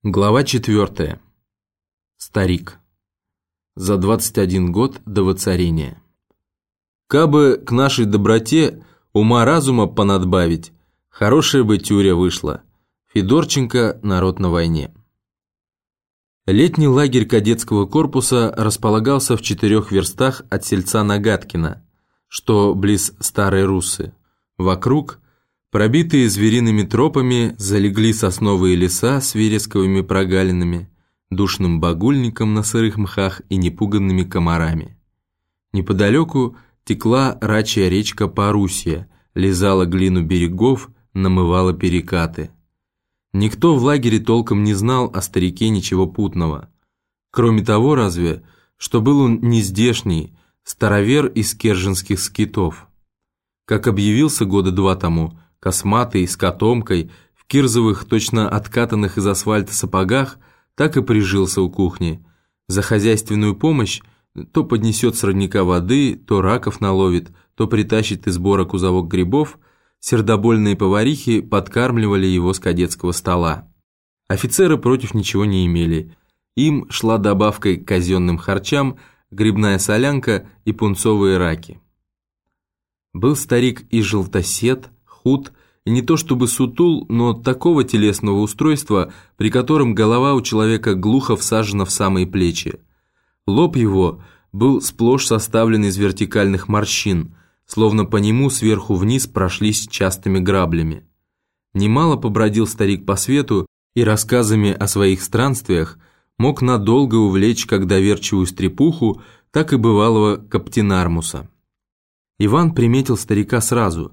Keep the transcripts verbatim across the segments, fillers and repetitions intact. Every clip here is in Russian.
Глава четвертая. Старик. За двадцать один год до воцарения. Кабы к нашей доброте ума-разума понадбавить, хорошая бы тюря вышла. Федорченко «Народ на войне». Летний лагерь кадетского корпуса располагался в четырех верстах от сельца Нагаткино, что близ Старой Руссы. Вокруг, пробитые звериными тропами, залегли сосновые леса с вересковыми прогалинами, душным багульником на сырых мхах и непуганными комарами. Неподалеку текла рачья речка Парусья, лизала глину берегов, намывала перекаты. Никто в лагере толком не знал о старике ничего путного. Кроме того, разве, что был он нездешний, старовер из керженских скитов. Как объявился года два тому, косматый, с котомкой, в кирзовых, точно откатанных из асфальта сапогах, так и прижился у кухни. За хозяйственную помощь то поднесет с родника воды, то раков наловит, то притащит из бора кузовок грибов. Сердобольные поварихи подкармливали его с кадетского стола. Офицеры против ничего не имели. Им шла добавкой к казенным харчам грибная солянка и пунцовые раки. Был старик и желтосед, худ, и не то чтобы сутул, но такого телесного устройства, при котором голова у человека глухо всажена в самые плечи. Лоб его был сплошь составлен из вертикальных морщин, словно по нему сверху вниз прошлись частыми граблями. Немало побродил старик по свету и рассказами о своих странствиях мог надолго увлечь как доверчивую стрепуху, так и бывалого каптенармуса. Иван приметил старика сразу,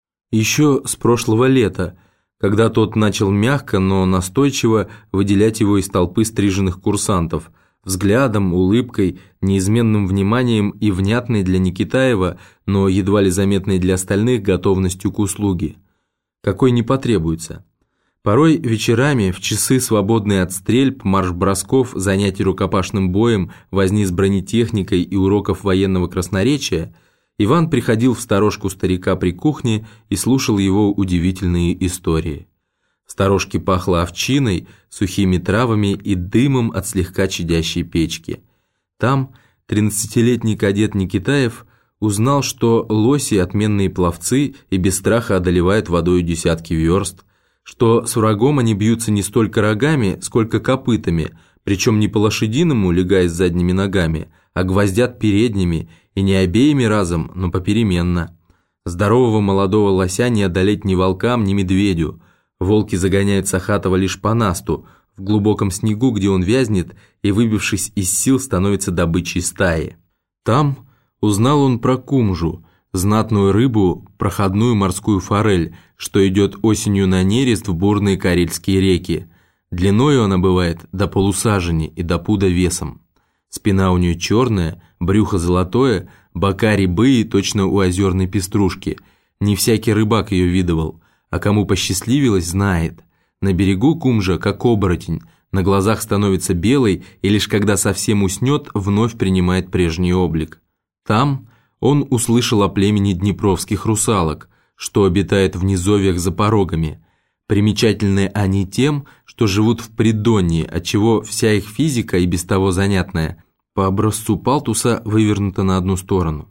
еще с прошлого лета, когда тот начал мягко, но настойчиво выделять его из толпы стриженных курсантов, взглядом, улыбкой, неизменным вниманием и внятной для Никитаева, но едва ли заметной для остальных готовностью к услуге. Какой не потребуется. Порой вечерами, в часы, свободные от стрельб, марш-бросков, занятий рукопашным боем, возни с бронетехникой и уроков военного красноречия, Иван приходил в сторожку старика при кухне и слушал его удивительные истории. В сторожке пахло овчиной, сухими травами и дымом от слегка чадящей печки. Там тринадцатилетний кадет Никитаев узнал, что лоси – отменные пловцы и без страха одолевают водою десятки верст, что с врагом они бьются не столько рогами, сколько копытами, причем не по-лошадиному, легаясь задними ногами, а гвоздят передними, и не обеими разом, но попеременно. Здорового молодого лося не одолеть ни волкам, ни медведю. Волки загоняют Сахатова лишь по насту, в глубоком снегу, где он вязнет, и, выбившись из сил, становится добычей стаи. Там узнал он про кумжу, знатную рыбу, проходную морскую форель, что идет осенью на нерест в бурные карельские реки. Длиною она бывает до полусажени и до пуда весом. Спина у нее черная, брюхо золотое, бока рябые, точно у озерной пеструшки. Не всякий рыбак ее видывал, а кому посчастливилось, знает. На берегу кумжа, как оборотень, на глазах становится белой и лишь когда совсем уснет, вновь принимает прежний облик. Там он услышал о племени днепровских русалок, что обитает в низовьях за порогами. Примечательны они тем, что живут в придонье, отчего вся их физика, и без того занятная, по образцу палтуса вывернута на одну сторону.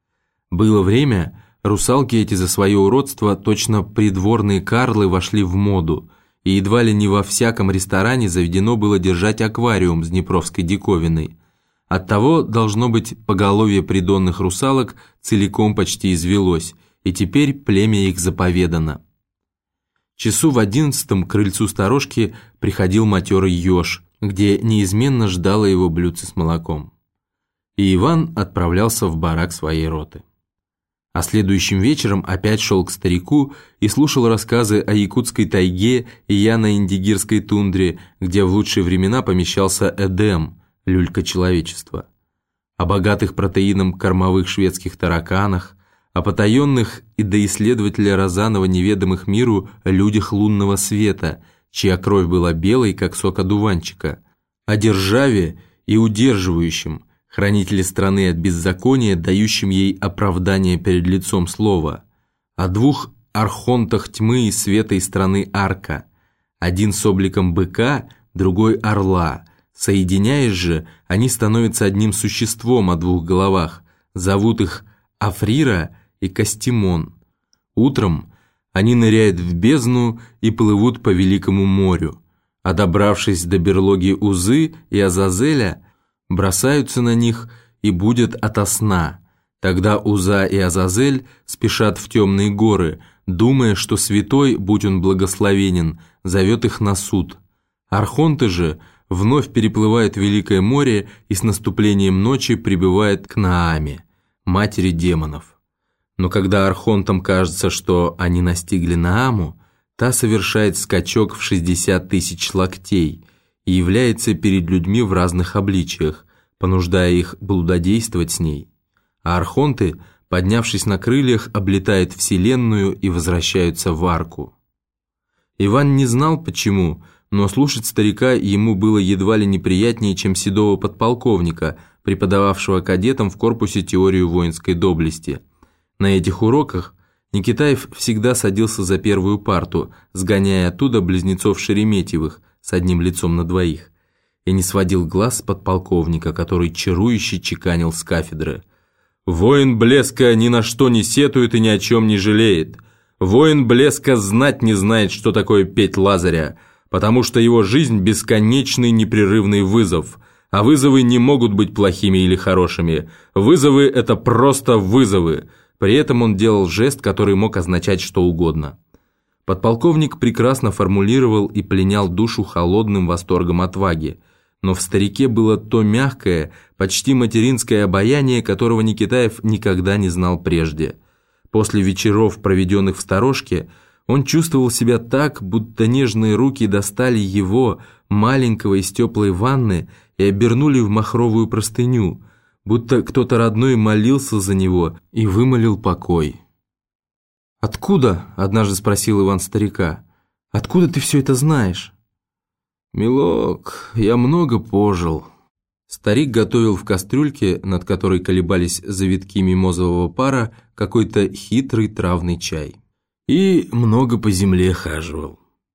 Было время, русалки эти за свое уродство, точно придворные карлы, вошли в моду, и едва ли не во всяком ресторане заведено было держать аквариум с днепровской диковиной. Оттого, должно быть, поголовье придонных русалок целиком почти извелось, и теперь племя их заповедано. Часу в одиннадцатом к крыльцу сторожки приходил матерый еж, где неизменно ждало его блюдце с молоком. И Иван отправлялся в барак своей роты. А следующим вечером опять шел к старику и слушал рассказы о якутской тайге и яно-индигирской тундре, где в лучшие времена помещался Эдем, люлька человечества, о богатых протеином кормовых шведских тараканах, о потаенных и до исследователя Розанова неведомых миру людях лунного света, чья кровь была белой, как сок одуванчика, о державе и удерживающем, хранителе страны от беззакония, дающем ей оправдание перед лицом слова, о двух архонтах тьмы и света из страны Арка, один с обликом быка, другой орла. Соединяясь же, они становятся одним существом о двух головах. Зовут их Африра и Кастимон. Утром они ныряют в бездну и плывут по великому морю, а добравшись до берлоги Узы и Азазеля, бросаются на них и будят ото сна. Тогда Уза и Азазель спешат в темные горы, думая, что святой, будь он благословенен, зовет их на суд. Архонты же вновь переплывают Великое море и с наступлением ночи прибывают к Нааме, матери демонов. Но когда архонтам кажется, что они настигли Нааму, та совершает скачок в шестьдесят тысяч локтей и является перед людьми в разных обличиях, понуждая их блудодействовать с ней. А архонты, поднявшись на крыльях, облетают вселенную и возвращаются в арку. Иван не знал почему, но слушать старика ему было едва ли неприятнее, чем седого подполковника, преподававшего кадетам в корпусе теорию воинской доблести. На этих уроках Никитаев всегда садился за первую парту, сгоняя оттуда близнецов Шереметьевых с одним лицом на двоих, и не сводил глаз с подполковника, который чарующе чеканил с кафедры. «Воин блеска ни на что не сетует и ни о чем не жалеет. Воин блеска знать не знает, что такое петь Лазаря, потому что его жизнь – бесконечный непрерывный вызов, а вызовы не могут быть плохими или хорошими. Вызовы – это просто вызовы». При этом он делал жест, который мог означать что угодно. Подполковник прекрасно формулировал и пленял душу холодным восторгом отваги, но в старике было то мягкое, почти материнское обаяние, которого Никитаев никогда не знал прежде. После вечеров, проведенных в сторожке, он чувствовал себя так, будто нежные руки достали его, маленького, из теплой ванны и обернули в махровую простыню, будто кто-то родной молился за него и вымолил покой. «Откуда?» – однажды спросил Иван старика. «Откуда ты все это знаешь?» «Милок, я много пожил». Старик готовил в кастрюльке, над которой колебались завитки мимозового пара, какой-то хитрый травный чай. И много по земле хаживал.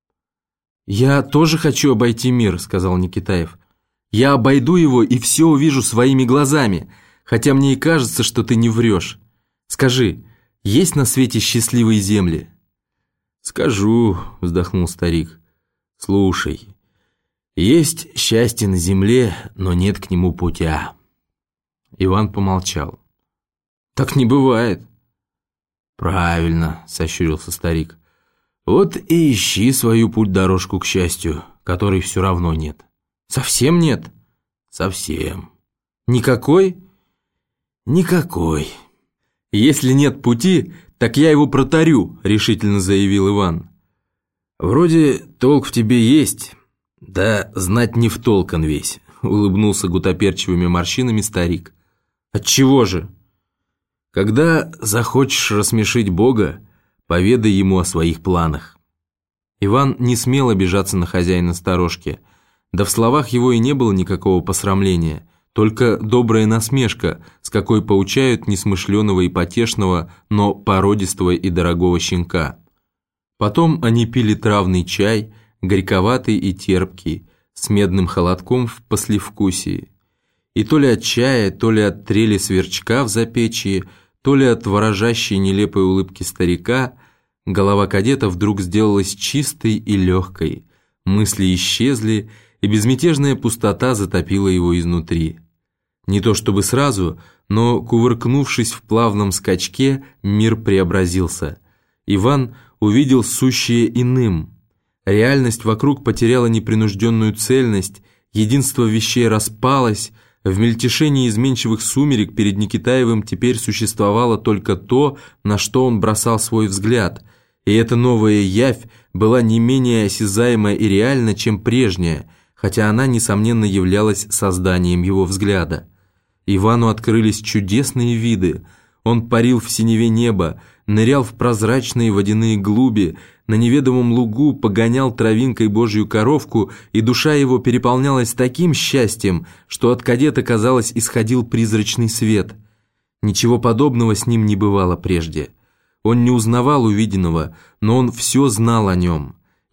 «Я тоже хочу обойти мир», – сказал Никитаев. «Я обойду его и все увижу своими глазами, хотя мне и кажется, что ты не врешь. Скажи, есть на свете счастливые земли?» «Скажу», – вздохнул старик. «Слушай, есть счастье на земле, но нет к нему путя». Иван помолчал. «Так не бывает». «Правильно», – сощурился старик. «Вот и ищи свою путь-дорожку к счастью, которой все равно нет». «Совсем нет?» «Совсем». «Никакой?» «Никакой». «Если нет пути, так я его протарю», – решительно заявил Иван. «Вроде толк в тебе есть, да знать не в толк он весь», – улыбнулся гутоперчивыми морщинами старик. «Отчего же?» «Когда захочешь рассмешить Бога, поведай ему о своих планах». Иван не смел обижаться на хозяина сторожки. Да в словах его и не было никакого посрамления, только добрая насмешка, с какой поучают несмышленого и потешного, но породистого и дорогого щенка. Потом они пили травный чай, горьковатый и терпкий, с медным холодком в послевкусии. И то ли от чая, то ли от трели сверчка в запечье, то ли от ворожащей нелепой улыбки старика, голова кадета вдруг сделалась чистой и легкой, мысли исчезли, и безмятежная пустота затопила его изнутри. Не то чтобы сразу, но, кувыркнувшись в плавном скачке, мир преобразился. Иван увидел сущее иным. Реальность вокруг потеряла непринужденную цельность, единство вещей распалось, в мельтешении изменчивых сумерек перед Никитаевым теперь существовало только то, на что он бросал свой взгляд, и эта новая явь была не менее осязаема и реальна, чем прежняя, хотя она, несомненно, являлась созданием его взгляда. Ивану открылись чудесные виды. Он парил в синеве неба, нырял в прозрачные водяные глуби, на неведомом лугу погонял травинкой божью коровку, и душа его переполнялась таким счастьем, что от кадета, казалось, исходил призрачный свет. Ничего подобного с ним не бывало прежде. Он не узнавал увиденного, но он все знал о нем.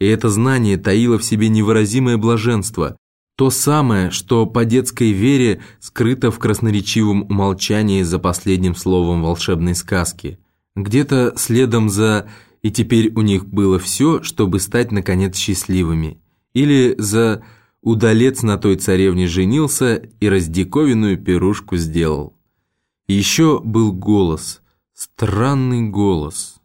и это знание таило в себе невыразимое блаженство, то самое, что по детской вере скрыто в красноречивом умолчании за последним словом волшебной сказки. Где-то следом за «и теперь у них было все, чтобы стать, наконец, счастливыми», или за «удалец на той царевне женился и раздиковинную пирушку сделал». И еще был голос, странный голос.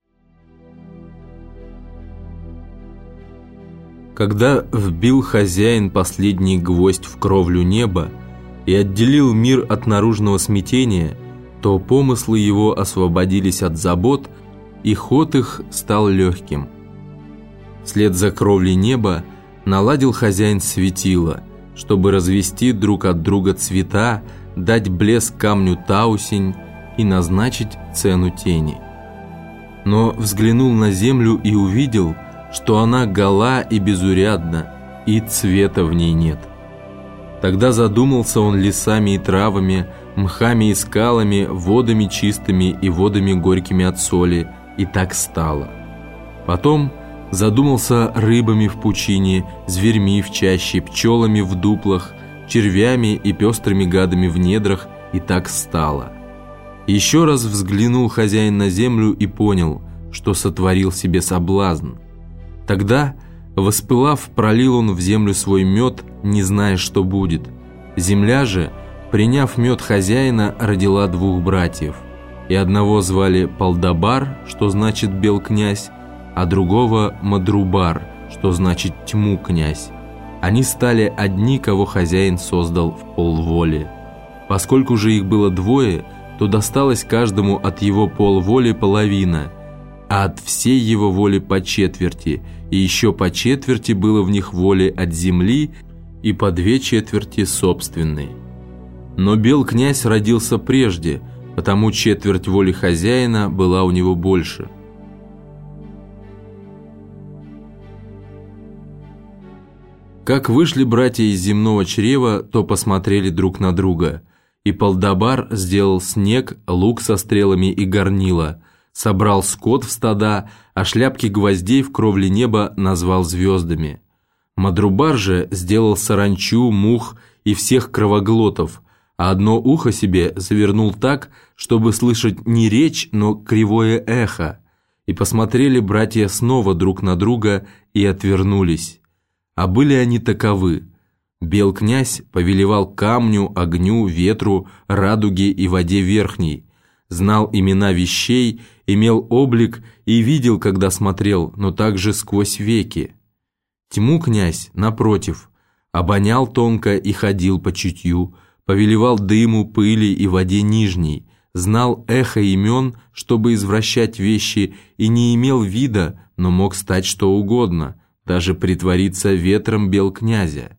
Когда вбил хозяин последний гвоздь в кровлю неба и отделил мир от наружного смятения, то помыслы его освободились от забот, и ход их стал легким. Вслед за кровлей неба наладил хозяин светило, чтобы развести друг от друга цвета, дать блеск камню таусень и назначить цену тени. Но взглянул на землю и увидел, что она гола и безурядна, и цвета в ней нет. Тогда задумался он лесами и травами, мхами и скалами, водами чистыми и водами горькими от соли, и так стало. Потом задумался рыбами в пучине, зверьми в чаще, пчелами в дуплах, червями и пестрыми гадами в недрах, и так стало. Еще раз взглянул хозяин на землю и понял, что сотворил себе соблазн. Тогда, воспылав, пролил он в землю свой мед, не зная, что будет. Земля же, приняв мед хозяина, родила двух братьев, и одного звали Палдабар, что значит «бел князь», а другого Мадрубар, что значит «тьму князь». Они стали одни, кого хозяин создал в полволе. Поскольку же их было двое, то досталось каждому от его полволи половина, а от всей его воли по четверти, и еще по четверти было в них воли от земли, и по две четверти собственной. Но бел князь родился прежде, потому четверть воли хозяина была у него больше. Как вышли братья из земного чрева, то посмотрели друг на друга, и Палдабар сделал снег, лук со стрелами и горнила, собрал скот в стада, а шляпки гвоздей в кровле неба назвал звездами. Мадрубар же сделал саранчу, мух и всех кровоглотов, а одно ухо себе завернул так, чтобы слышать не речь, но кривое эхо. И посмотрели братья снова друг на друга и отвернулись. А были они таковы. Бел князь повелевал камню, огню, ветру, радуге и воде верхней, знал имена вещей, имел облик и видел, когда смотрел, но также сквозь веки. Тьму князь, напротив, обонял тонко и ходил по чутью, повелевал дыму, пыли и воде нижней, знал эхо имен, чтобы извращать вещи, и не имел вида, но мог стать что угодно, даже притвориться ветром бел князя.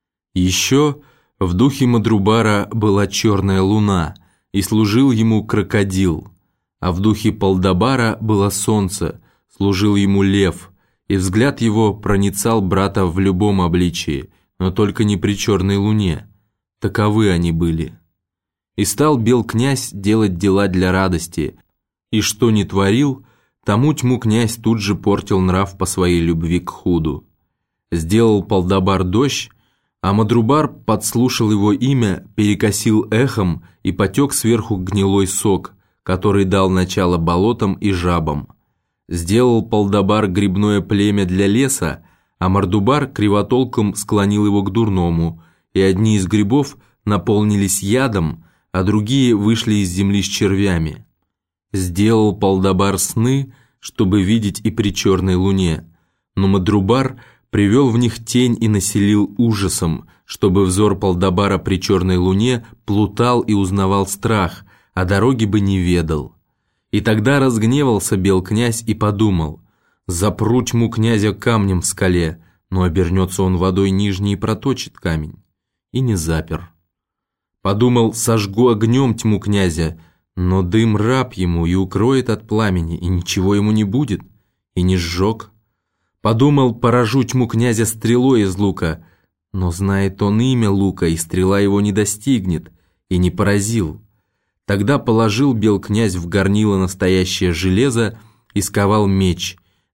Еще в духе Мадрубара была черная луна, и служил ему крокодил, а в духе Палдабара было солнце, служил ему лев, и взгляд его проницал брата в любом обличии, но только не при черной луне. Таковы они были. И стал бел князь делать дела для радости, и что ни творил, тому тьму князь тут же портил нрав по своей любви к худу. Сделал Палдабар дождь, а Мадрубар подслушал его имя, перекосил эхом и потек сверху гнилой сок, который дал начало болотам и жабам. Сделал Палдабар грибное племя для леса, а Мардубар кривотолком склонил его к дурному, и одни из грибов наполнились ядом, а другие вышли из земли с червями. Сделал Палдабар сны, чтобы видеть и при черной луне, но Мадрубар привел в них тень и населил ужасом, чтобы взор Палдабара при черной луне плутал и узнавал страх, а дороги бы не ведал. И тогда разгневался бел князь и подумал: запру тьму князя камнем в скале, но обернется он водой нижней и проточит камень. И не запер. Подумал: сожгу огнем тьму князя, но дым раб ему и укроет от пламени, и ничего ему не будет, и не сжег. Подумал: поражу тьму князя стрелой из лука, но знает он имя лука, и стрела его не достигнет, и не поразил. Тогда положил бел князь в горнило настоящее железо и сковал меч,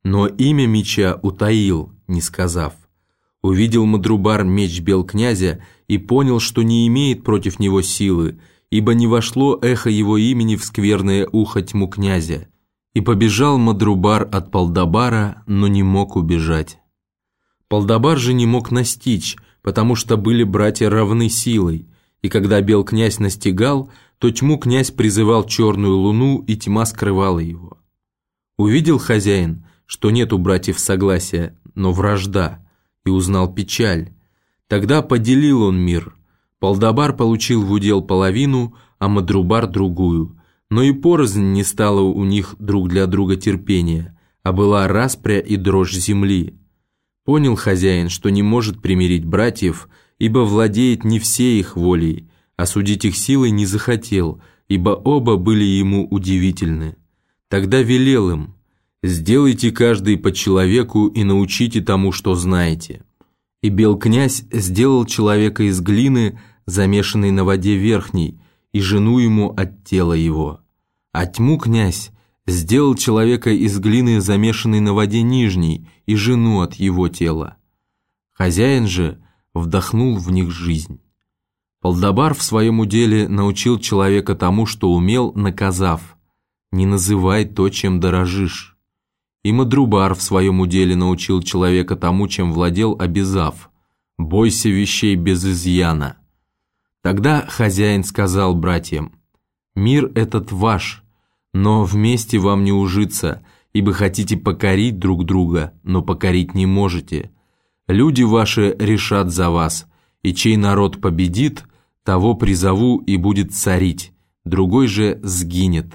но имя меча утаил, не сказав. Увидел Мадрубар меч бел князя и понял, что не имеет против него силы, ибо не вошло эхо его имени в скверное ухо тьму князя. И побежал Мадрубар от Палдабара, но не мог убежать. Палдабар же не мог настичь, потому что были братья равны силой, и когда бел князь настигал, то тьму князь призывал черную луну, и тьма скрывала его. Увидел хозяин, что нет у братьев согласия, но вражда, и узнал печаль. Тогда поделил он мир. Палдабар получил в удел половину, а Мадрубар другую. Но и порознь не стало у них друг для друга терпения, а была распря и дрожь земли. Понял хозяин, что не может примирить братьев, ибо владеет не всей их волей, а судить их силой не захотел, ибо оба были ему удивительны. Тогда велел им: «Сделайте каждый по человеку и научите тому, что знаете». И бел князь сделал человека из глины, замешанной на воде верхней, и жену ему от тела его. А тьму князь сделал человека из глины, замешанной на воде нижней, и жену от его тела. Хозяин же вдохнул в них жизнь. Палдабар в своем уделе научил человека тому, что умел, наказав: «Не называй то, чем дорожишь». И Мадрубар в своем уделе научил человека тому, чем владел, обязав: «Бойся вещей без изъяна». Тогда хозяин сказал братьям: «Мир этот ваш, но вместе вам не ужиться, ибо хотите покорить друг друга, но покорить не можете. Люди ваши решат за вас, и чей народ победит, того призову и будет царить, другой же сгинет».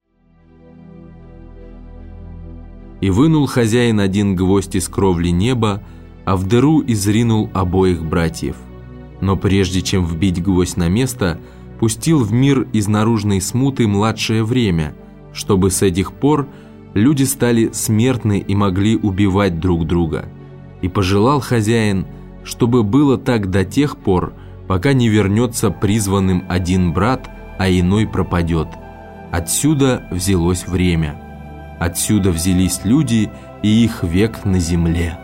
И вынул хозяин один гвоздь из кровли неба, а в дыру изринул обоих братьев. Но прежде чем вбить гвоздь на место, пустил в мир из наружной смуты младшее время, чтобы с этих пор люди стали смертны и могли убивать друг друга. И пожелал хозяин, чтобы было так до тех пор, пока не вернется призванным один брат, а иной пропадет. Отсюда взялось время. Отсюда взялись люди и их век на земле.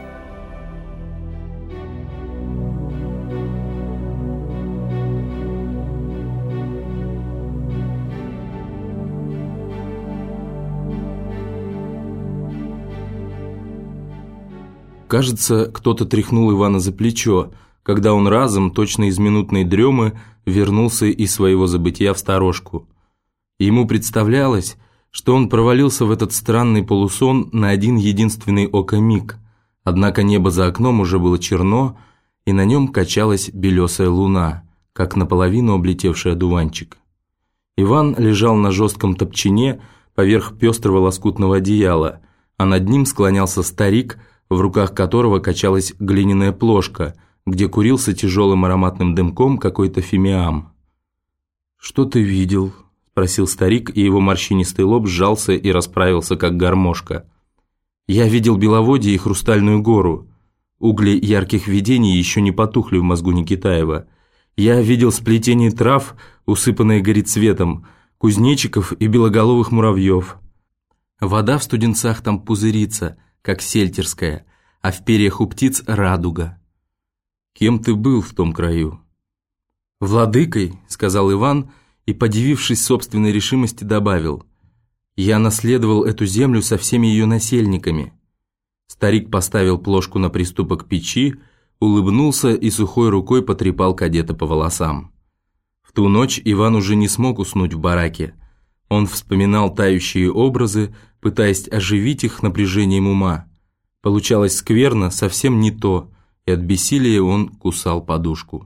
Кажется, кто-то тряхнул Ивана за плечо, когда он разом, точно из минутной дремы, вернулся из своего забытия в сторожку. Ему представлялось, что он провалился в этот странный полусон на один единственный око-миг, однако небо за окном уже было черно, и на нем качалась белесая луна, как наполовину облетевший одуванчик. Иван лежал на жестком топчине поверх пестрого лоскутного одеяла, а над ним склонялся старик, в руках которого качалась глиняная плошка, где курился тяжелым ароматным дымком какой-то фимиам. «Что ты видел?» – спросил старик, и его морщинистый лоб сжался и расправился, как гармошка. «Я видел Беловодье и Хрустальную гору. Угли ярких видений еще не потухли в мозгу Никитаева. Я видел сплетение трав, усыпанные горецветом, кузнечиков и белоголовых муравьев. Вода в студенцах там пузырится, как сельтерская, а в перьях у птиц радуга». «Кем ты был в том краю?» «Владыкой», – сказал Иван, и, подивившись собственной решимости, добавил: «Я наследовал эту землю со всеми ее насельниками». Старик поставил плошку на приступок печи, улыбнулся и сухой рукой потрепал кадета по волосам. В ту ночь Иван уже не смог уснуть в бараке. Он вспоминал тающие образы, пытаясь оживить их напряжением ума. Получалось скверно, совсем не то, и от бессилия он кусал подушку.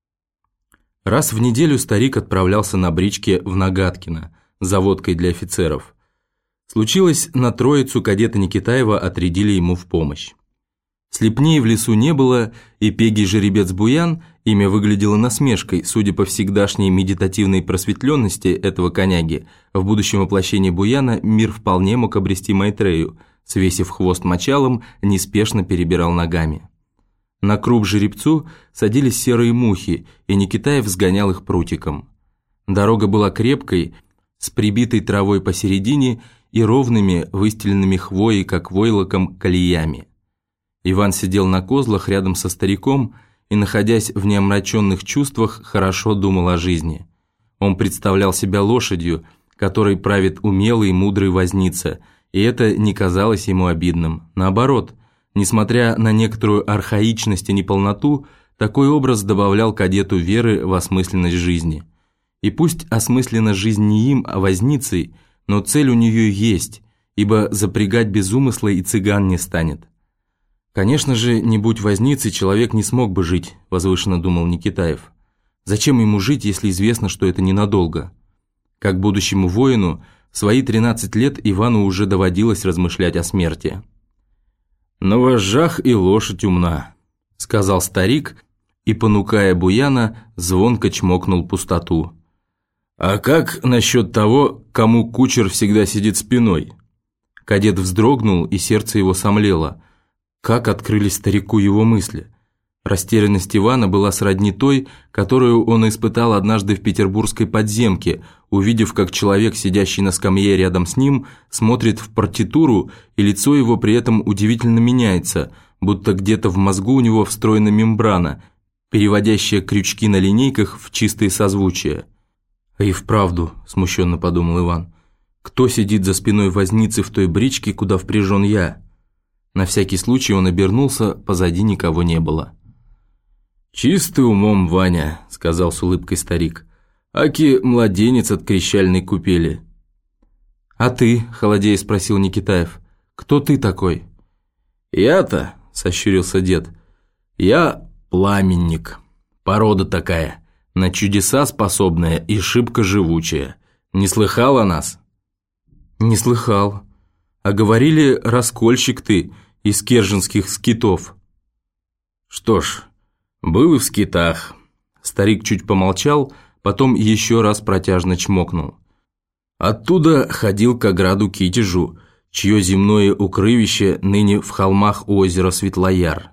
Раз в неделю старик отправлялся на бричке в Нагаткино за водкой для офицеров. Случилось, на Троицу кадета Никитаева отрядили ему в помощь. Слепней в лесу не было, и пегий жеребец Буян, имя выглядело насмешкой, судя по всегдашней медитативной просветленности этого коняги, в будущем воплощении Буяна мир вполне мог обрести Майтрею, свесив хвост мочалом, неспешно перебирал ногами. На круп жеребцу садились серые мухи, и Никитаев сгонял их прутиком. Дорога была крепкой, с прибитой травой посередине, и ровными, выстеленными хвоей, как войлоком, колеями. Иван сидел на козлах рядом со стариком и, находясь в неомраченных чувствах, хорошо думал о жизни. Он представлял себя лошадью, которой правит умелый и мудрый возница, и это не казалось ему обидным. Наоборот, несмотря на некоторую архаичность и неполноту, такой образ добавлял кадету веры в осмысленность жизни. И пусть осмыслена жизнь не им, а возницей, но цель у нее есть, ибо запрягать без умысла и цыган не станет. «Конечно же, не будь возницей, человек не смог бы жить», – возвышенно думал Никитаев. «Зачем ему жить, если известно, что это ненадолго?» Как будущему воину, в свои тринадцать лет Ивану уже доводилось размышлять о смерти. «На вожжах и лошадь умна», – сказал старик, и, понукая буяна, звонко чмокнул пустоту. «А как насчет того, кому кучер всегда сидит спиной?» Кадет вздрогнул, и сердце его сомлело. Как открылись старику его мысли? Растерянность Ивана была сродни той, которую он испытал однажды в петербургской подземке, увидев, как человек, сидящий на скамье рядом с ним, смотрит в партитуру, и лицо его при этом удивительно меняется, будто где-то в мозгу у него встроена мембрана, переводящая крючки на линейках в чистые созвучия. «И вправду», – смущенно подумал Иван, – «кто сидит за спиной возницы в той бричке, куда впряжен я?» На всякий случай он обернулся, позади никого не было. «Чистый умом, Ваня», – сказал с улыбкой старик, – «аки младенец от крещальной купели». «А ты?» – холодея спросил Никитаев. «Кто ты такой?» «Я-то», – сощурился дед, – «я пламенник, порода такая, на чудеса способная и шибко живучая. Не слыхал о нас?» «Не слыхал. А говорили, раскольщик ты из керженских скитов». «Что ж, был и в скитах». Старик чуть помолчал, потом еще раз протяжно чмокнул. «Оттуда ходил к ограду Китежу, чье земное укрывище ныне в холмах у озера Светлояр.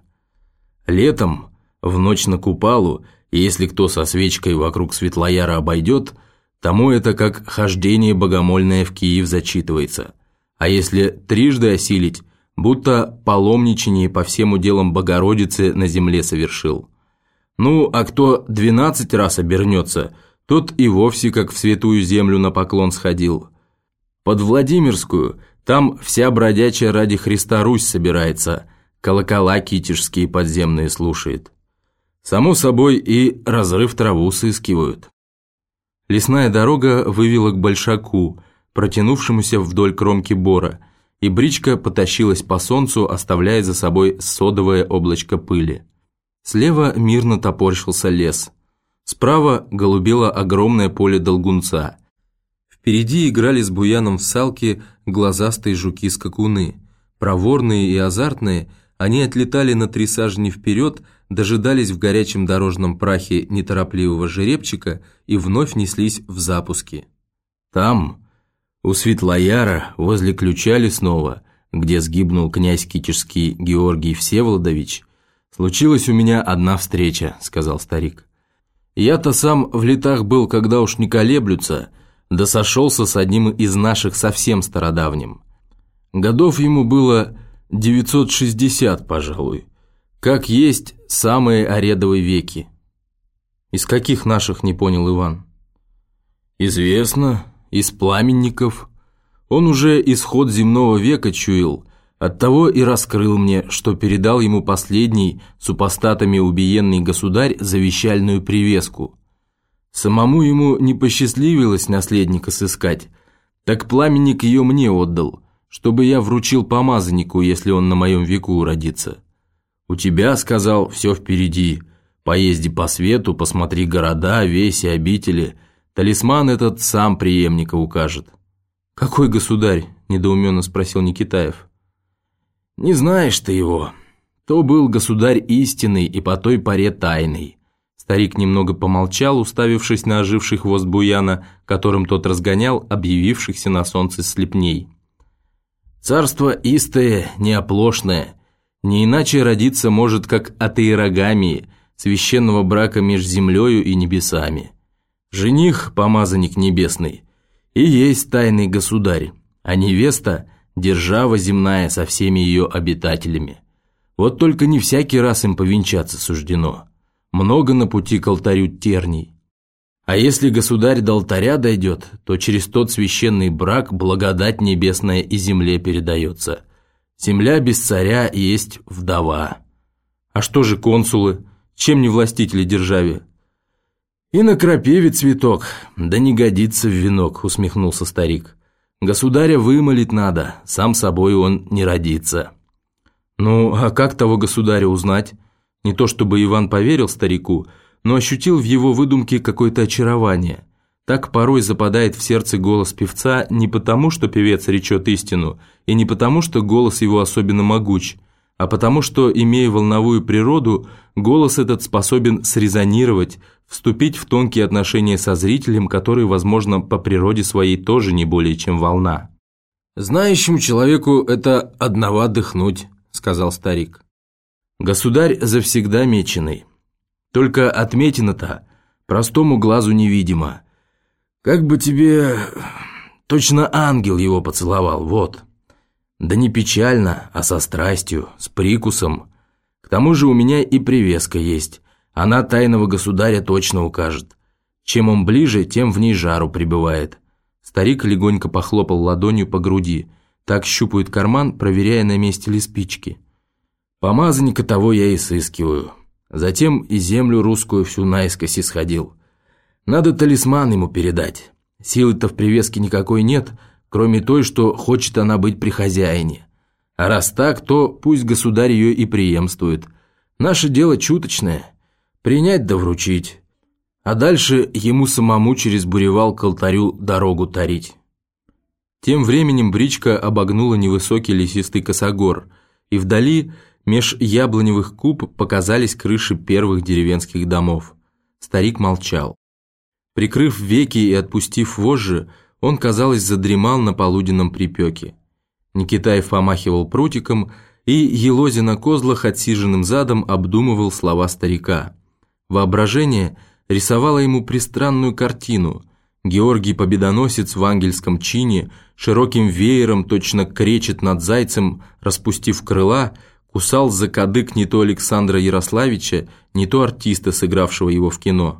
Летом, в ночь на Купалу, если кто со свечкой вокруг Светлояра обойдет, тому это как хождение богомольное в Киев зачитывается. А если трижды осилить, будто паломничание по всем уделам Богородицы на земле совершил. Ну, а кто двенадцать раз обернется, тот и вовсе как в святую землю на поклон сходил. Под Владимирскую там вся бродячая ради Христа Русь собирается, колокола китежские подземные слушает. Само собой и разрыв траву сыскивают». Лесная дорога вывела к большаку, протянувшемуся вдоль кромки бора, и бричка потащилась по солнцу, оставляя за собой содовое облачко пыли. Слева мирно топорщился лес. Справа голубело огромное поле долгунца. Впереди играли с буяном в салки глазастые жуки-скакуны. Проворные и азартные, они отлетали на три сажени вперед, дожидались в горячем дорожном прахе неторопливого жеребчика и вновь неслись в запуски. Там, у Светлояра, возле ключа лесного, где сгибнул князь китежский Георгий Всеволодович, случилась у меня одна встреча, сказал старик. Я-то сам в летах был, когда уж не колеблются, да сошелся с одним из наших совсем стародавним. Годов ему было девятьсот шестьдесят, пожалуй. Как есть самые оредовые веки. Из каких наших, не понял Иван? Известно, из пламенников. Он уже исход земного века чуял, оттого и раскрыл мне, что передал ему последний супостатами убиенный государь завещальную привеску. Самому ему не посчастливилось наследника сыскать, так пламенник ее мне отдал, чтобы я вручил помазаннику, если он на моем веку уродится. У тебя, сказал, все впереди. Поезди по свету, посмотри города, веси, обители. Талисман этот сам преемника укажет. Какой государь? Недоуменно спросил Никитаев. Не знаешь ты его. То был государь истинный и по той поре тайный. Старик немного помолчал, уставившись на оживший хвост буяна, которым тот разгонял объявившихся на солнце слепней. Царство истое, неоплошное, не иначе родиться может, как от иерогамии, священного брака меж землею и небесами. Жених, помазанник небесный, и есть тайный государь. А невеста – держава земная со всеми ее обитателями. Вот только не всякий раз им повенчаться суждено. Много на пути к алтарю терний. А если государь до алтаря дойдет, то через тот священный брак благодать небесная и земле передается. Земля без царя есть вдова. А что же консулы? Чем не властители державе? И на крапиве цветок, да не годится в венок, усмехнулся старик. Государя вымолить надо, сам собой он не родится. Ну, а как того государя узнать? Не то чтобы Иван поверил старику, но ощутил в его выдумке какое-то очарование. Так порой западает в сердце голос певца не потому, что певец речет истину, и не потому, что голос его особенно могуч, а потому что, имея волновую природу, голос этот способен срезонировать, вступить в тонкие отношения со зрителем, который, возможно, по природе своей тоже не более чем волна. «Знающему человеку это одного дыхнуть», — сказал старик. «Государь завсегда меченый. Только отметина-то простому глазу невидима. Как бы тебе... точно ангел его поцеловал, вот. Да не печально, а со страстью, с прикусом. К тому же у меня и привеска есть. Она тайного государя точно укажет. Чем он ближе, тем в ней жару прибывает». Старик легонько похлопал ладонью по груди. Так щупает карман, проверяя, на месте ли спички. «Помазанника того я и сыскиваю. Затем и землю русскую всю наискось исходил. Надо талисман ему передать. Силы-то в привеске никакой нет, кроме той, что хочет она быть при хозяине. А раз так, то пусть государь ее и преемствует. Наше дело чуточное. Принять да вручить. А дальше ему самому через буревал к алтарю дорогу тарить». Тем временем бричка обогнула невысокий лесистый косогор, и вдали, меж яблоневых куп, показались крыши первых деревенских домов. Старик молчал. Прикрыв веки и отпустив вожжи, он, казалось, задремал на полуденном припеке. Никитаев помахивал прутиком и, елозя на козлах отсиженным задом, обдумывал слова старика. Воображение рисовало ему пристранную картину. Георгий Победоносец в ангельском чине широким веером точно кречет над зайцем, распустив крыла, кусал за кадык не то Александра Ярославича, не то артиста, сыгравшего его в кино.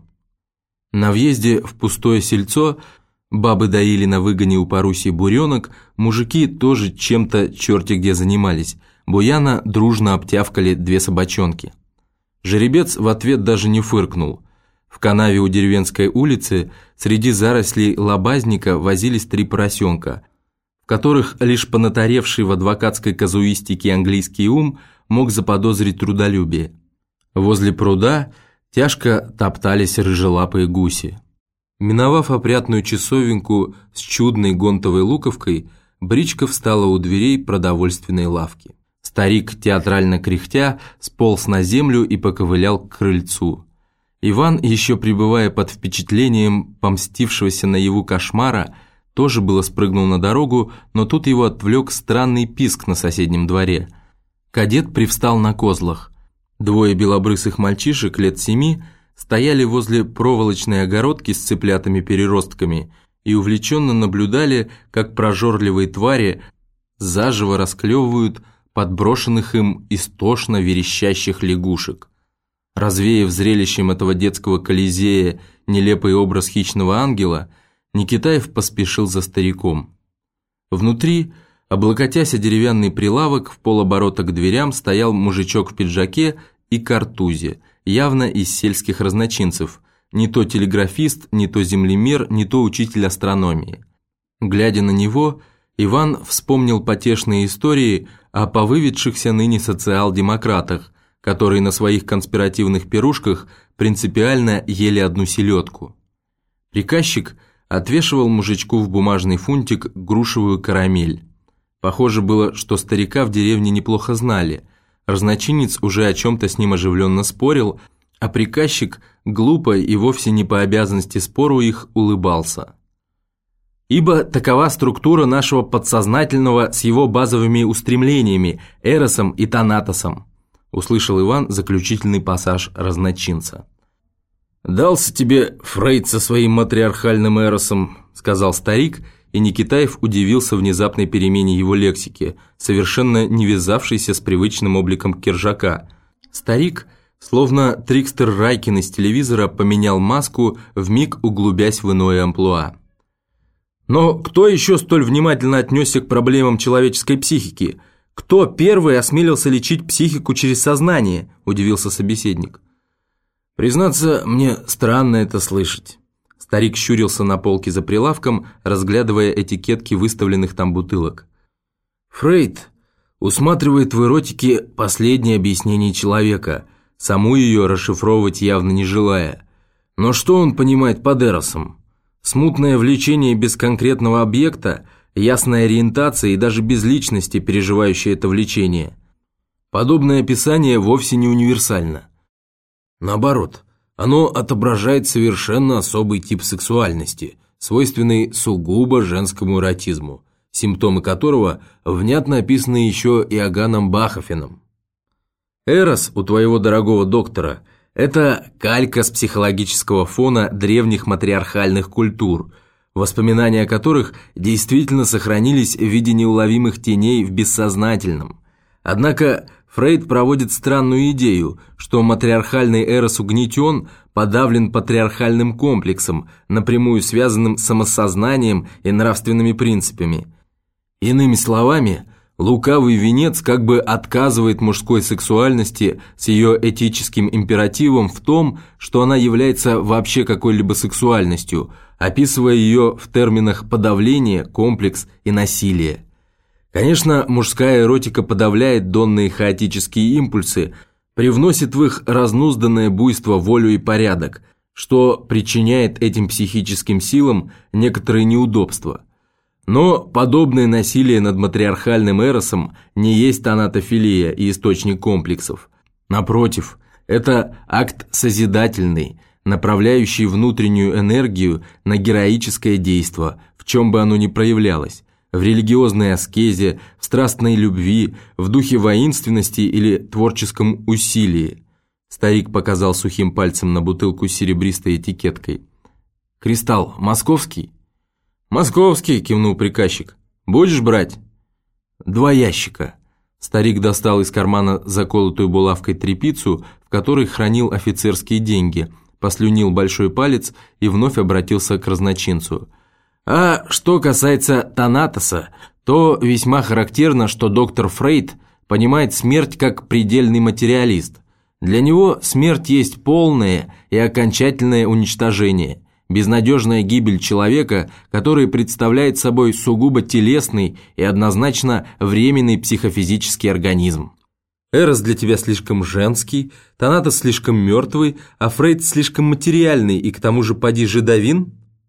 На въезде в пустое сельцо бабы доили на выгоне у Парусии буренок, мужики тоже чем-то черти где занимались, буяна дружно обтявкали две собачонки. Жеребец в ответ даже не фыркнул. В канаве у деревенской улицы среди зарослей лобазника возились три поросенка, в которых лишь понатаревший в адвокатской казуистике английский ум мог заподозрить трудолюбие. Возле пруда тяжко топтались рыжелапые гуси. Миновав опрятную часовенку с чудной гонтовой луковкой, бричка встала у дверей продовольственной лавки. Старик, театрально кряхтя, сполз на землю и поковылял к крыльцу. Иван, еще пребывая под впечатлением помстившегося наяву кошмара, тоже было спрыгнул на дорогу, но тут его отвлек странный писк на соседнем дворе. Кадет привстал на козлах. Двое белобрысых мальчишек лет семи стояли возле проволочной огородки с цыплятами-переростками и увлеченно наблюдали, как прожорливые твари заживо расклевывают подброшенных им истошно верещащих лягушек. Развеяв зрелищем этого детского колизея нелепый образ хищного ангела, Никитаев поспешил за стариком. Внутри, облокотясь о деревянный прилавок, в полоборота к дверям стоял мужичок в пиджаке и картузе, явно из сельских разночинцев, не то телеграфист, не то землемер, не то учитель астрономии. Глядя на него, Иван вспомнил потешные истории о повыведшихся ныне социал-демократах, которые на своих конспиративных пирушках принципиально ели одну селедку. Приказчик отвешивал мужичку в бумажный фунтик грушевую карамель. Похоже было, что старика в деревне неплохо знали. Разночинец уже о чем-то с ним оживленно спорил, а приказчик, глупо и вовсе не по обязанности спору их, улыбался. «Ибо такова структура нашего подсознательного с его базовыми устремлениями, эросом и танатосом», услышал Иван заключительный пассаж разночинца. «Дался тебе Фрейд со своим матриархальным эросом», сказал старик и Никитаев удивился внезапной перемене его лексики, совершенно не вязавшейся с привычным обликом Киржака. Старик, словно трикстер Райкин из телевизора, поменял маску, вмиг углубясь в иное амплуа. Но кто еще столь внимательно отнесся к проблемам человеческой психики? Кто первый осмелился лечить психику через сознание? Удивился собеседник. Признаться, мне странно это слышать. Старик щурился на полке за прилавком, разглядывая этикетки выставленных там бутылок. Фрейд усматривает в эротике последнее объяснение человека, саму ее расшифровывать явно не желая. Но что он понимает под эросом? Смутное влечение без конкретного объекта, ясная ориентация и даже без личности, переживающей это влечение. Подобное описание вовсе не универсально. Наоборот, оно отображает совершенно особый тип сексуальности, свойственный сугубо женскому эротизму, симптомы которого внятно описаны еще Иоганном Бахофеном. Эрос у твоего дорогого доктора – это калька с психологического фона древних матриархальных культур, воспоминания о которых действительно сохранились в виде неуловимых теней в бессознательном. Однако Фрейд проводит странную идею, что матриархальный эрос угнетен, подавлен патриархальным комплексом, напрямую связанным с самосознанием и нравственными принципами. Иными словами, лукавый венец как бы отказывает мужской сексуальности с ее этическим императивом в том, что она является вообще какой-либо сексуальностью, описывая ее в терминах подавление, комплекс и насилие. Конечно, мужская эротика подавляет донные хаотические импульсы, привносит в их разнузданное буйство волю и порядок, что причиняет этим психическим силам некоторые неудобства. Но подобное насилие над матриархальным эросом не есть тонатофилия и источник комплексов. Напротив, это акт созидательный, направляющий внутреннюю энергию на героическое действо, в чем бы оно ни проявлялось. В религиозной аскезе, в страстной любви, в духе воинственности или творческом усилии. Старик показал сухим пальцем на бутылку с серебристой этикеткой. «Кристалл московский?» «Московский», – кивнул приказчик. «Будешь брать?» «Два ящика». Старик достал из кармана заколотую булавкой тряпицу, в которой хранил офицерские деньги, послюнил большой палец и вновь обратился к разночинцу. А что касается Танатоса, то весьма характерно, что доктор Фрейд понимает смерть как предельный материалист. Для него смерть есть полное и окончательное уничтожение, безнадежная гибель человека, который представляет собой сугубо телесный и однозначно временный психофизический организм. Эрос для тебя слишком женский, Танатос слишком мертвый, а Фрейд слишком материальный и к тому же поди жидовин?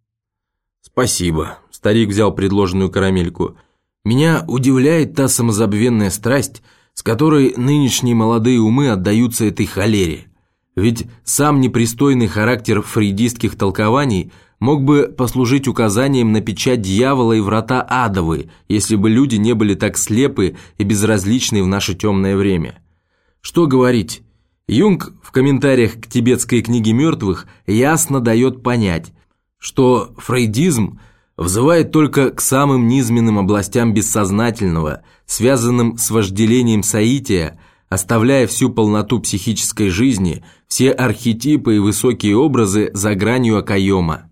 «Спасибо», – старик взял предложенную карамельку. «Меня удивляет та самозабвенная страсть, с которой нынешние молодые умы отдаются этой холере. Ведь сам непристойный характер фрейдистских толкований мог бы послужить указанием на печать дьявола и врата адовы, если бы люди не были так слепы и безразличны в наше темное время. Что говорить, Юнг в комментариях к тибетской книге мертвых ясно дает понять, что фрейдизм взывает только к самым низменным областям бессознательного, связанным с вожделением соития, оставляя всю полноту психической жизни, все архетипы и высокие образы за гранью окоема.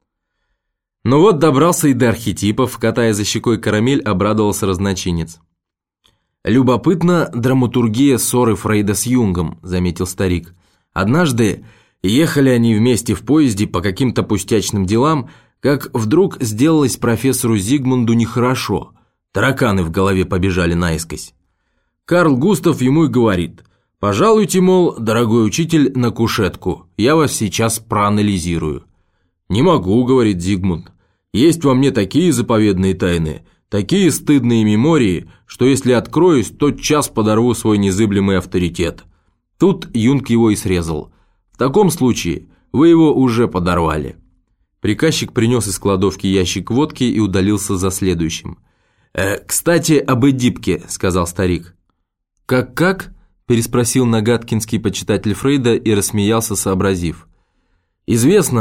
Ну вот добрался и до архетипов, катая за щекой карамель, обрадовался разночинец. «Любопытна драматургия ссоры Фрейда с Юнгом», – заметил старик. «Однажды ехали они вместе в поезде по каким-то пустячным делам, как вдруг сделалось профессору Зигмунду нехорошо. Тараканы в голове побежали наискось. Карл Густав ему и говорит: «Пожалуйте, мол, дорогой учитель, на кушетку, я вас сейчас проанализирую». «Не могу», — говорит Зигмунд, — «есть во мне такие заповедные тайны, такие стыдные мемории, что если откроюсь, тотчас подорву свой незыблемый авторитет». Тут Юнг его и срезал. «В таком случае вы его уже подорвали». Приказчик принес из кладовки ящик водки и удалился за следующим. «Э, «Кстати, об Эдипке», — сказал старик. «Как-как?» – переспросил нагаткинский почитатель Фрейда и рассмеялся, сообразив. «Известно,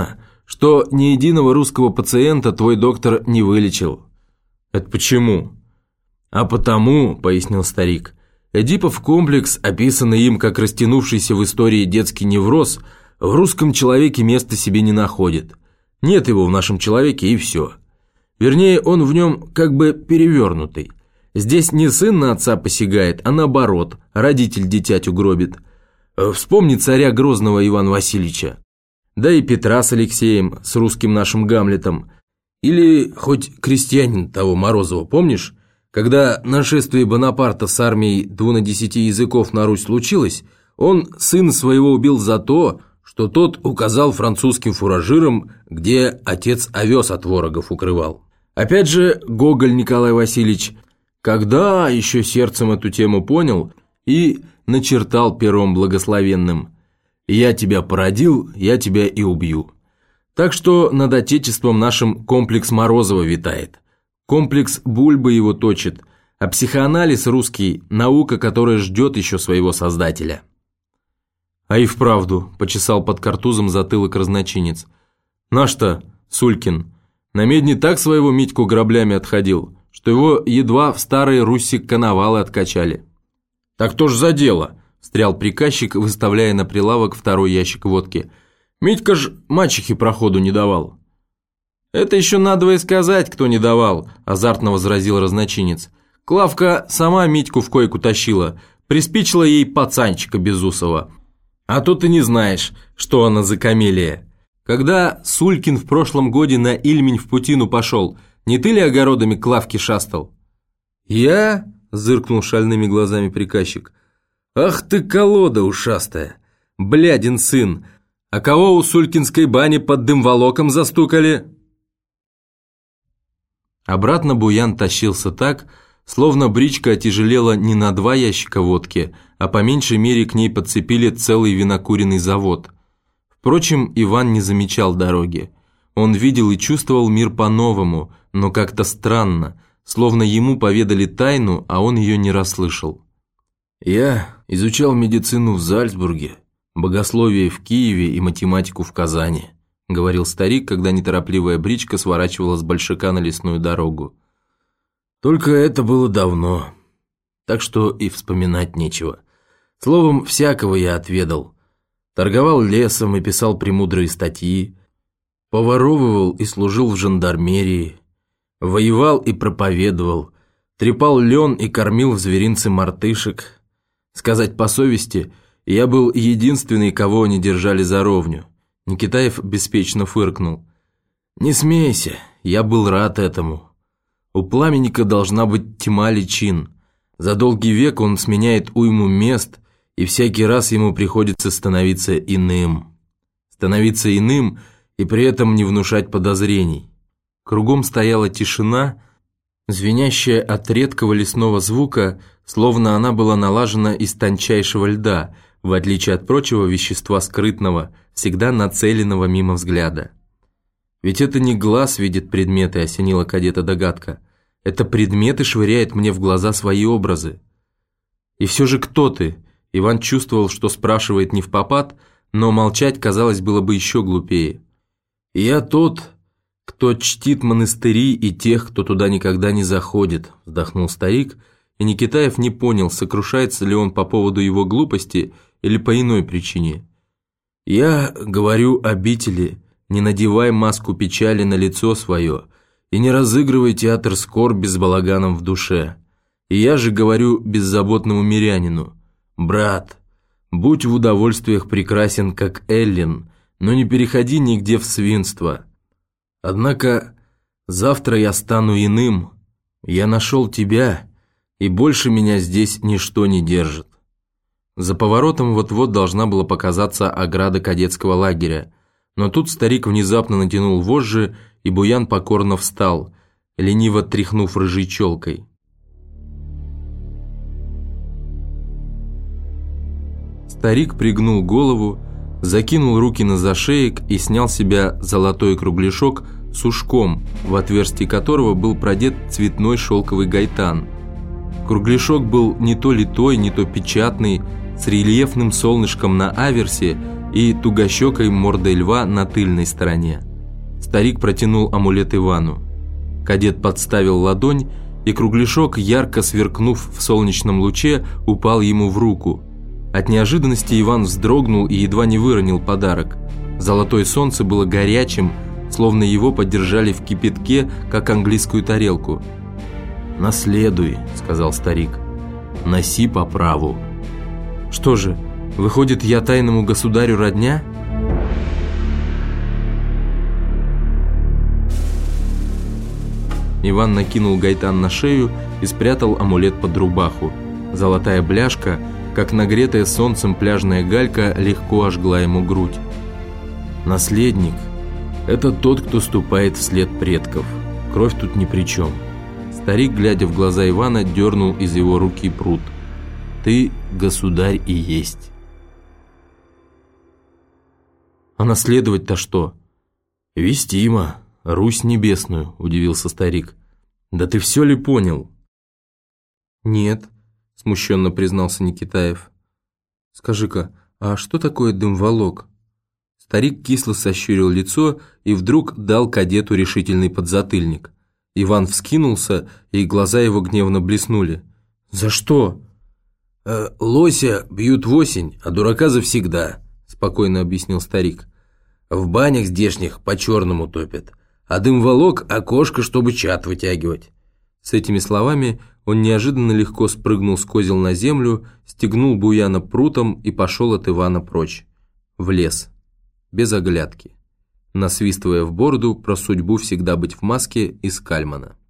что ни единого русского пациента твой доктор не вылечил». «Это почему?» «А потому», – пояснил старик, – «Эдипов комплекс, описанный им как растянувшийся в истории детский невроз, в русском человеке места себе не находит. Нет его в нашем человеке, и все. Вернее, он в нем как бы перевернутый. Здесь не сын на отца посягает, а наоборот, родитель дитятю гробит. Вспомни царя Грозного Ивана Васильевича. Да и Петра с Алексеем, с русским нашим Гамлетом. Или хоть крестьянин того Морозова, помнишь? Когда нашествие Бонапарта с армией двунадесяти языков на Русь случилось, он сына своего убил за то, что тот указал французским фуражирам, где отец овес от ворогов укрывал. Опять же, Гоголь Николай Васильевич, когда еще сердцем эту тему понял и начертал пером благословенным: «Я тебя породил, я тебя и убью». Так что над отечеством нашим комплекс Морозова витает. Комплекс Бульбы его точит, а психоанализ русский – наука, которая ждет еще своего создателя. «А и вправду», – почесал под картузом затылок разночинец. «Наш-то, Сулькин, на медне так своего Митьку граблями отходил, что его едва в старые Руси коновалы откачали». «Так то ж за дело», – встрял приказчик, выставляя на прилавок второй ящик водки. «Митька ж мачехе проходу не давал». «Это еще надо сказать, кто не давал», – азартно возразил разночинец. «Клавка сама Митьку в койку тащила, приспичила ей пацанчика безусого. А то ты не знаешь, что она за камелия. Когда Сулькин в прошлом годе на Ильмень в Путину пошел, не ты ли огородами Клавки шастал?» «Я?» – зыркнул шальными глазами приказчик. «Ах ты колода ушастая! Блядин сын! А кого у Сулькинской бани под дымволоком застукали?» Обратно Буян тащился так, словно бричка отяжелела не на два ящика водки, а по меньшей мере к ней подцепили целый винокуренный завод. Впрочем, Иван не замечал дороги. Он видел и чувствовал мир по-новому, но как-то странно, словно ему поведали тайну, а он ее не расслышал. «Я изучал медицину в Зальцбурге, богословие в Киеве и математику в Казани», – говорил старик, когда неторопливая бричка сворачивала с Большака на лесную дорогу. «Только это было давно, так что и вспоминать нечего. Словом, всякого я отведал. Торговал лесом и писал премудрые статьи, поворовывал и служил в жандармерии, воевал и проповедовал, трепал лен и кормил в зверинце мартышек. Сказать по совести, я был единственный, кого они держали за ровню». Никитаев беспечно фыркнул. «Не смейся, я был рад этому. У пламенника должна быть тьма личин. За долгий век он сменяет уйму мест, и всякий раз ему приходится становиться иным. Становиться иным и при этом не внушать подозрений». Кругом стояла тишина, звенящая от редкого лесного звука, словно она была налажена из тончайшего льда, в отличие от прочего вещества скрытного, всегда нацеленного мимо взгляда. «Ведь это не глаз видит предметы», — осенила кадета догадка. «Это предметы швыряет мне в глаза свои образы». «И все же кто ты?» Иван чувствовал, что спрашивает не впопад, но молчать, казалось, было бы еще глупее. «Я тот, кто чтит монастыри и тех, кто туда никогда не заходит», — вздохнул старик, и Никитаев не понял, сокрушается ли он по поводу его глупости или по иной причине. «Я говорю обители, не надевай маску печали на лицо свое и не разыгрывай театр скорби с балаганом в душе. И я же говорю беззаботному мирянину: брат, будь в удовольствиях прекрасен, как Эллин, но не переходи нигде в свинство. Однако завтра я стану иным, я нашел тебя, и больше меня здесь ничто не держит». За поворотом вот-вот должна была показаться ограда кадетского лагеря, но тут старик внезапно натянул вожжи, и Буян покорно встал, лениво тряхнув рыжей челкой. Старик пригнул голову, закинул руки на зашеек и снял с себя золотой кругляшок с ушком, в отверстие которого был продет цветной шелковый гайтан. Кругляшок был не то литой, не то печатный, с рельефным солнышком на аверсе и тугощекой мордой льва на тыльной стороне. Старик протянул амулет Ивану. Кадет подставил ладонь, и кругляшок, ярко сверкнув в солнечном луче, упал ему в руку. От неожиданности Иван вздрогнул и едва не выронил подарок. Золотое солнце было горячим, словно его подержали в кипятке, как английскую тарелку. «Наследуй», — сказал старик, — «носи по праву». «Что же, выходит, я тайному государю родня?» Иван накинул гайтан на шею и спрятал амулет под рубаху. Золотая бляшка, как нагретая солнцем пляжная галька, легко ожгла ему грудь. «Наследник – это тот, кто ступает вслед предков. Кровь тут ни при чем». Старик, глядя в глаза Ивана, дернул из его руки прут. «Ты государь и есть». «А наследовать-то что?» «Вестимо, Русь небесную», – удивился старик. «Да ты все ли понял?» «Нет», – смущенно признался Никитаев. «Скажи-ка, а что такое дымволок?» Старик кисло сощурил лицо и вдруг дал кадету решительный подзатыльник. Иван вскинулся, и глаза его гневно блеснули. «За что?» «Э, «Лося бьют в осень, а дурака завсегда», – спокойно объяснил старик. «В банях здешних по-черному топят, а дымволок – окошко, чтобы чад вытягивать». С этими словами он неожиданно легко спрыгнул с козел на землю, стегнул буяна прутом и пошел от Ивана прочь. В лес. Без оглядки, насвистывая в бороду про судьбу всегда быть в маске из Кальмана.